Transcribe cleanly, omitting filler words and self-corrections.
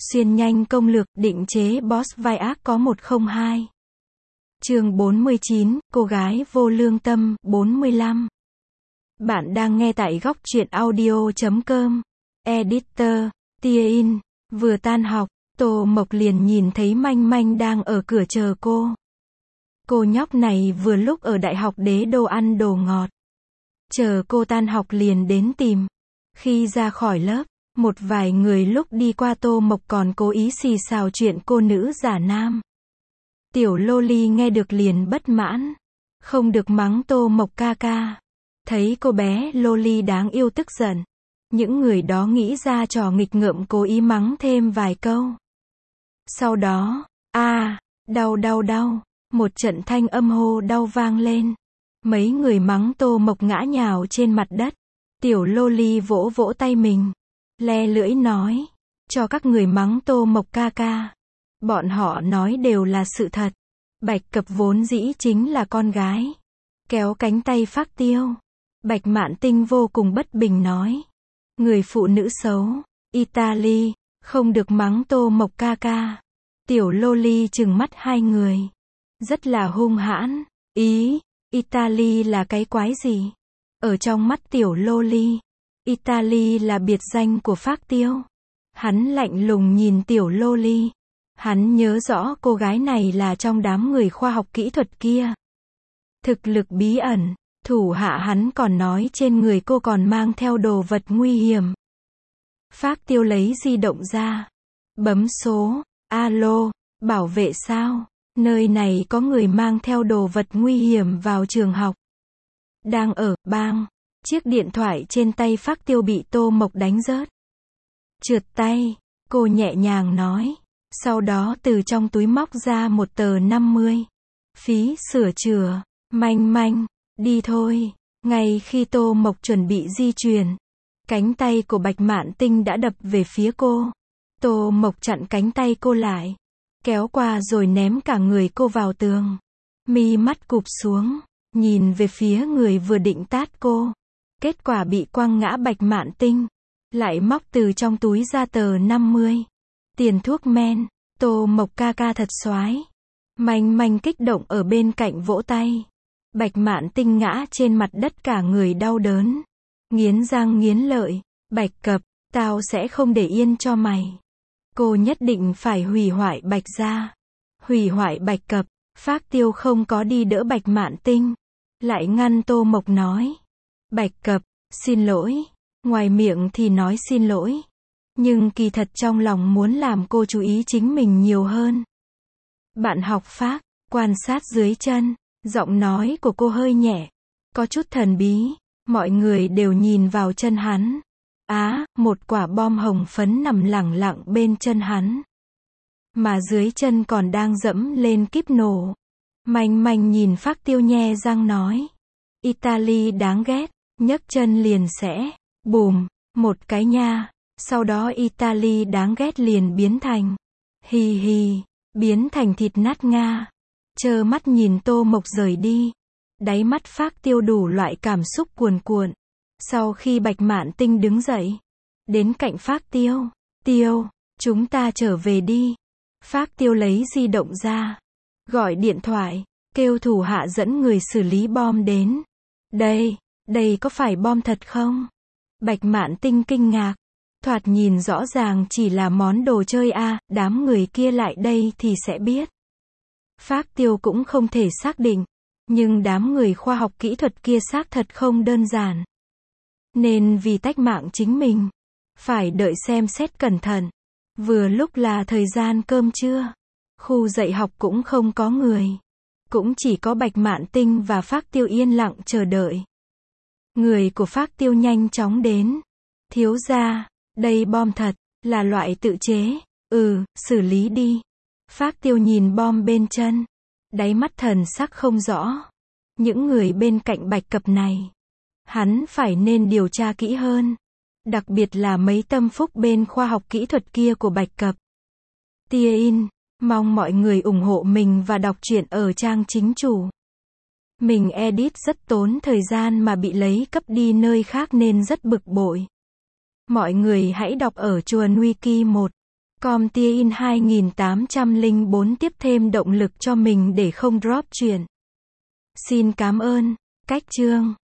Xuyên nhanh công lược, định chế boss vai ác có 102. Chương 49, cô gái vô lương tâm, 45. Bạn đang nghe tại góc truyện audio.com. Editor, Tia In. Vừa tan học, Tô Mộc liền nhìn thấy Manh Manh đang ở cửa chờ cô. Cô nhóc này vừa lúc ở đại học đế đô ăn đồ ngọt. Chờ cô tan học liền đến tìm. Khi ra khỏi lớp, một vài người lúc đi qua Tô Mộc còn cố ý xì xào chuyện cô nữ giả nam. Tiểu Loli nghe được liền bất mãn. Không được mắng Tô Mộc ca ca. Thấy cô bé Loli đáng yêu tức giận. Những người đó nghĩ ra trò nghịch ngợm cố ý mắng thêm vài câu. Sau đó, đau đau đau, một trận thanh âm hô đau vang lên. Mấy người mắng Tô Mộc ngã nhào trên mặt đất. Tiểu Loli vỗ vỗ tay mình, le lưỡi nói, cho các người mắng Tô Mộc ca ca. Bọn họ nói đều là sự thật. Bạch Cập vốn dĩ chính là con gái. Kéo cánh tay Phác Tiêu. Bạch Mạn Tinh vô cùng bất bình nói, người phụ nữ xấu, Italy, không được mắng Tô Mộc ca ca. Tiểu Loli trừng mắt hai người, rất là hung hãn, Italy là cái quái gì? Ở trong mắt Tiểu Loli, Italy là biệt danh của Phác Tiêu. Hắn lạnh lùng nhìn Tiểu Loli. Hắn nhớ rõ cô gái này là trong đám người khoa học kỹ thuật kia. Thực lực bí ẩn, thủ hạ hắn còn nói trên người cô còn mang theo đồ vật nguy hiểm. Phác Tiêu lấy di động ra, bấm số, alo, bảo vệ sao? Nơi này có người mang theo đồ vật nguy hiểm vào trường học. Đang ở, bang. Chiếc điện thoại trên tay Phác Tiêu bị Tô Mộc đánh rớt. Trượt tay, cô nhẹ nhàng nói. Sau đó từ trong túi móc ra một tờ 50. Phí sửa chữa, Manh Manh, đi thôi. Ngay khi Tô Mộc chuẩn bị di chuyển, cánh tay của Bạch Mạn Tinh đã đập về phía cô. Tô Mộc chặn cánh tay cô lại, kéo qua rồi ném cả người cô vào tường. Mi mắt cụp xuống, nhìn về phía người vừa định tát cô. Kết quả bị quăng ngã. Bạch Mạn Tinh lại móc từ trong túi ra tờ 50. Tiền thuốc men. Tô Mộc ca ca thật xoái. Manh Manh kích động ở bên cạnh vỗ tay. Bạch Mạn Tinh ngã trên mặt đất cả người đau đớn. Nghiến răng nghiến lợi. Bạch Cập, tao sẽ không để yên cho mày. Cô nhất định phải hủy hoại Bạch gia. Hủy hoại Bạch Cập. Phác Tiêu không có đi đỡ Bạch Mạn Tinh. Lại ngăn Tô Mộc nói. Bạch Cập, xin lỗi. Ngoài miệng thì nói xin lỗi. Nhưng kỳ thật trong lòng muốn làm cô chú ý chính mình nhiều hơn. Bạn học Phác, quan sát dưới chân. Giọng nói của cô hơi nhẹ, có chút thần bí. Mọi người đều nhìn vào chân hắn. Một quả bom hồng phấn nằm lẳng lặng bên chân hắn. Mà dưới chân còn đang dẫm lên kíp nổ. Manh Manh nhìn Phác Tiêu nhe răng nói. Italy đáng ghét, nhấc chân liền sẽ, bùm, một cái nha. Sau đó Italy đáng ghét liền biến thành, biến thành thịt nát nga. Trơ mắt nhìn Tô Mộc rời đi. Đáy mắt Phác Tiêu đủ loại cảm xúc cuồn cuộn. Sau khi Bạch Mạn Tinh đứng dậy, đến cạnh Phác Tiêu. Tiêu, chúng ta trở về đi. Phác Tiêu lấy di động ra, gọi điện thoại, kêu thủ hạ dẫn người xử lý bom đến. Đây có phải bom thật không? Bạch Mạn Tinh kinh ngạc. Thoạt nhìn rõ ràng chỉ là món đồ chơi đám người kia lại đây thì sẽ biết. Phác Tiêu cũng không thể xác định. Nhưng đám người khoa học kỹ thuật kia xác thật không đơn giản. Nên vì tách mạng chính mình, phải đợi xem xét cẩn thận. Vừa lúc là thời gian cơm trưa. Khu dạy học cũng không có người. Cũng chỉ có Bạch Mạn Tinh và Phác Tiêu yên lặng chờ đợi. Người của Phác Tiêu nhanh chóng đến. Thiếu gia, đây bom thật, là loại tự chế. Xử lý đi. Phác Tiêu nhìn bom bên chân. Đáy mắt thần sắc không rõ. Những người bên cạnh Bạch Cập này, hắn phải nên điều tra kỹ hơn. Đặc biệt là mấy tâm phúc bên khoa học kỹ thuật kia của Bạch Cập. Tia In, mong mọi người ủng hộ mình và đọc truyện ở trang chính chủ. Mình edit rất tốn thời gian mà bị lấy cấp đi nơi khác nên rất bực bội. Mọi người hãy đọc ở Chuồn Wiki 1. Comtia in 2804 tiếp thêm động lực cho mình để không drop chuyện. Xin cảm ơn. Cách chương